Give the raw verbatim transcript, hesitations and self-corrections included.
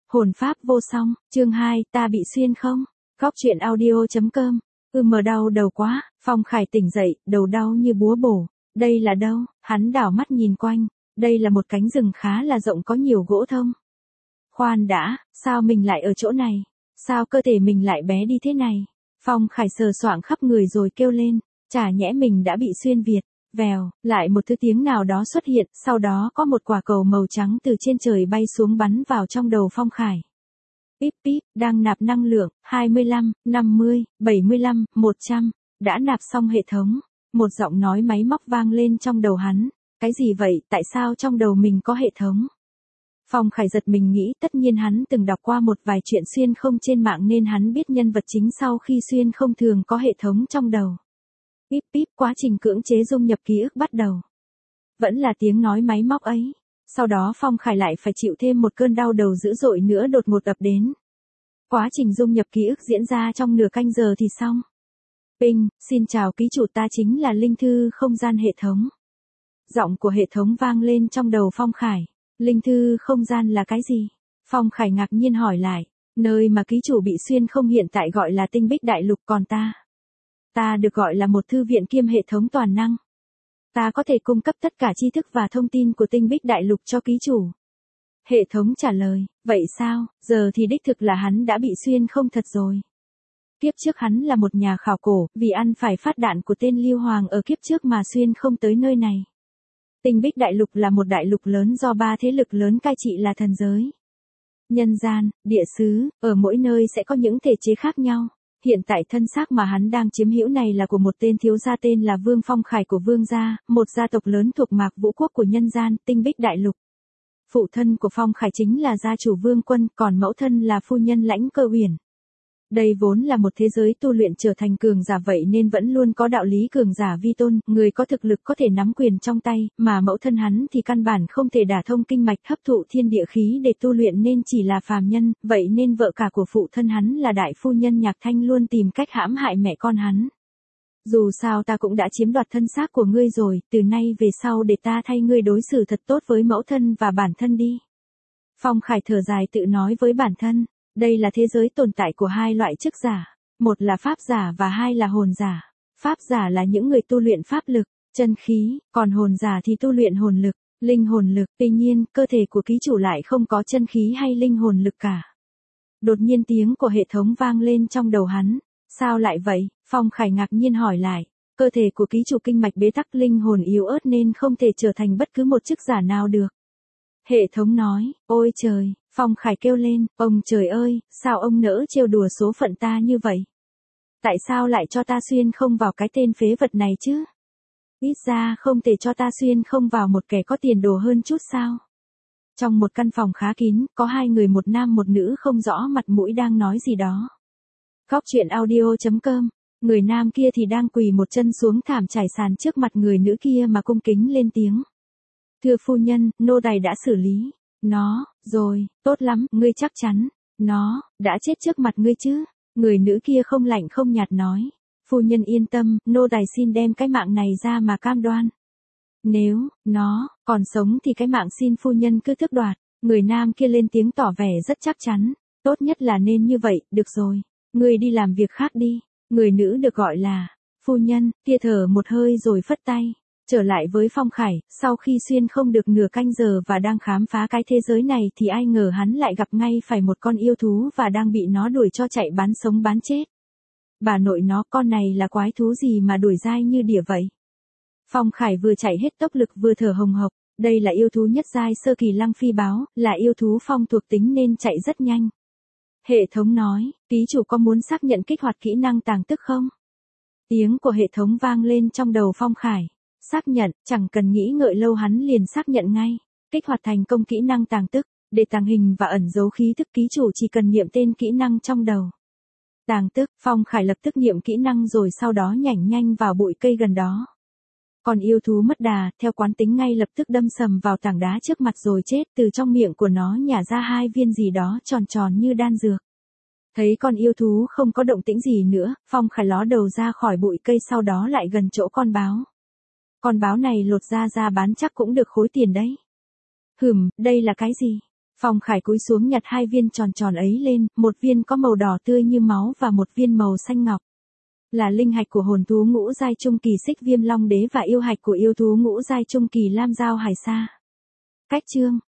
Hồn pháp vô song, chương hai, ta bị xuyên không? Góc truyện audio.com. Ừ mờ đau đầu quá, Phong Khải tỉnh dậy, đầu đau như búa bổ. Đây là đâu? Hắn đảo mắt nhìn quanh. Đây là một cánh rừng khá là rộng có nhiều gỗ thông. Khoan đã, sao mình lại ở chỗ này? Sao cơ thể mình lại bé đi thế này? Phong Khải sờ soạng khắp người rồi kêu lên. Chả nhẽ mình đã bị xuyên Việt. Vèo, lại một thứ tiếng nào đó xuất hiện, sau đó có một quả cầu màu trắng từ trên trời bay xuống bắn vào trong đầu Phong Khải. Píp píp, đang nạp năng lượng, hai mươi lăm, năm mươi, bảy mươi lăm, một trăm, đã nạp xong hệ thống. Một giọng nói máy móc vang lên trong đầu hắn. Cái gì vậy, tại sao trong đầu mình có hệ thống? Phong Khải giật mình nghĩ tất nhiên hắn từng đọc qua một vài chuyện xuyên không trên mạng nên hắn biết nhân vật chính sau khi xuyên không thường có hệ thống trong đầu. Píp píp, quá trình cưỡng chế dung nhập ký ức bắt đầu. Vẫn là tiếng nói máy móc ấy. Sau đó Phong Khải lại phải chịu thêm một cơn đau đầu dữ dội nữa đột ngột ập đến. Quá trình dung nhập ký ức diễn ra trong nửa canh giờ thì xong. Ping, xin chào ký chủ, ta chính là linh thư không gian hệ thống. Giọng của hệ thống vang lên trong đầu Phong Khải. Linh thư không gian là cái gì? Phong Khải ngạc nhiên hỏi lại. Nơi mà ký chủ bị xuyên không hiện tại gọi là tinh bích đại lục, còn ta. Ta được gọi là một thư viện kiêm hệ thống toàn năng. Ta có thể cung cấp tất cả tri thức và thông tin của tinh bích đại lục cho ký chủ. Hệ thống trả lời, vậy sao, giờ thì đích thực là hắn đã bị xuyên không thật rồi. Kiếp trước hắn là một nhà khảo cổ, vì ăn phải phát đạn của tên Lưu Hoàng ở kiếp trước mà xuyên không tới nơi này. Tinh bích đại lục là một đại lục lớn do ba thế lực lớn cai trị là thần giới, nhân gian, địa xứ, ở mỗi nơi sẽ có những thể chế khác nhau. Hiện tại thân xác mà hắn đang chiếm hữu này là của một tên thiếu gia tên là Vương Phong Khải của Vương gia, một gia tộc lớn thuộc Mạc Vũ Quốc của nhân gian, tinh bích đại lục. Phụ thân của Phong Khải chính là gia chủ Vương Quân, còn mẫu thân là phu nhân Lãnh Cơ Uyển. Đây vốn là một thế giới tu luyện trở thành cường giả, vậy nên vẫn luôn có đạo lý cường giả vi tôn, người có thực lực có thể nắm quyền trong tay, mà mẫu thân hắn thì căn bản không thể đả thông kinh mạch hấp thụ thiên địa khí để tu luyện nên chỉ là phàm nhân, vậy nên vợ cả của phụ thân hắn là đại phu nhân Nhạc Thanh luôn tìm cách hãm hại mẹ con hắn. Dù sao ta cũng đã chiếm đoạt thân xác của ngươi rồi, từ nay về sau để ta thay ngươi đối xử thật tốt với mẫu thân và bản thân đi. Phong Khải thở dài tự nói với bản thân. Đây là thế giới tồn tại của hai loại chức giả, một là pháp giả và hai là hồn giả. Pháp giả là những người tu luyện pháp lực, chân khí, còn hồn giả thì tu luyện hồn lực, linh hồn lực. Tuy nhiên, cơ thể của ký chủ lại không có chân khí hay linh hồn lực cả. Đột nhiên tiếng của hệ thống vang lên trong đầu hắn. Sao lại vậy? Phong Khải ngạc nhiên hỏi lại. Cơ thể của ký chủ kinh mạch bế tắc, linh hồn yếu ớt nên không thể trở thành bất cứ một chức giả nào được. Hệ thống nói, ôi trời, Phong Khải kêu lên, ông trời ơi, sao ông nỡ trêu đùa số phận ta như vậy? Tại sao lại cho ta xuyên không vào cái tên phế vật này chứ? Ít ra không thể cho ta xuyên không vào một kẻ có tiền đồ hơn chút sao? Trong một căn phòng khá kín, có hai người, một nam một nữ không rõ mặt mũi đang nói gì đó. Góc truyện audio.com, người nam kia thì đang quỳ một chân xuống thảm trải sàn trước mặt người nữ kia mà cung kính lên tiếng. Thưa phu nhân, nô tài đã xử lý nó rồi, tốt lắm, ngươi chắc chắn nó đã chết trước mặt ngươi chứ? Người nữ kia không lạnh không nhạt nói. Phu nhân yên tâm, nô tài xin đem cái mạng này ra mà cam đoan. Nếu nó còn sống thì cái mạng xin phu nhân cứ tước đoạt. Người nam kia lên tiếng tỏ vẻ rất chắc chắn. Tốt nhất là nên như vậy, được rồi, ngươi đi làm việc khác đi. Người nữ được gọi là phu nhân kia thở một hơi rồi phất tay. Trở lại với Phong Khải, sau khi xuyên không được nửa canh giờ và đang khám phá cái thế giới này thì ai ngờ hắn lại gặp ngay phải một con yêu thú và đang bị nó đuổi cho chạy bán sống bán chết. Bà nội nó, con này là quái thú gì mà đuổi dai như đỉa vậy? Phong Khải vừa chạy hết tốc lực vừa thở hồng hộc, đây là yêu thú nhất giai sơ kỳ Lăng Phi báo, là yêu thú phong thuộc tính nên chạy rất nhanh. Hệ thống nói, ký chủ có muốn xác nhận kích hoạt kỹ năng tàng tức không? Tiếng của hệ thống vang lên trong đầu Phong Khải. Xác nhận, chẳng cần nghĩ ngợi lâu hắn liền xác nhận ngay. Kích hoạt thành công kỹ năng tàng tức, để tàng hình và ẩn giấu khí thức, ký chủ chỉ cần niệm tên kỹ năng trong đầu. Tàng tức, Phong Khải lập tức niệm kỹ năng rồi sau đó nhảy nhanh vào bụi cây gần đó. Còn yêu thú mất đà, theo quán tính ngay lập tức đâm sầm vào tảng đá trước mặt rồi chết, từ trong miệng của nó nhả ra hai viên gì đó tròn tròn như đan dược. Thấy con yêu thú không có động tĩnh gì nữa, Phong Khải ló đầu ra khỏi bụi cây, sau đó lại gần chỗ con báo. Con báo này lột da ra bán chắc cũng được khối tiền đấy. Hừm, đây là cái gì? Phong Khải cúi xuống nhặt hai viên tròn tròn ấy lên, một viên có màu đỏ tươi như máu và một viên màu xanh ngọc. Là linh hạch của hồn thú ngũ giai trung kỳ Xích Viêm Long Đế và yêu hạch của yêu thú ngũ giai trung kỳ Lam Dao Hải Sa. Cách chương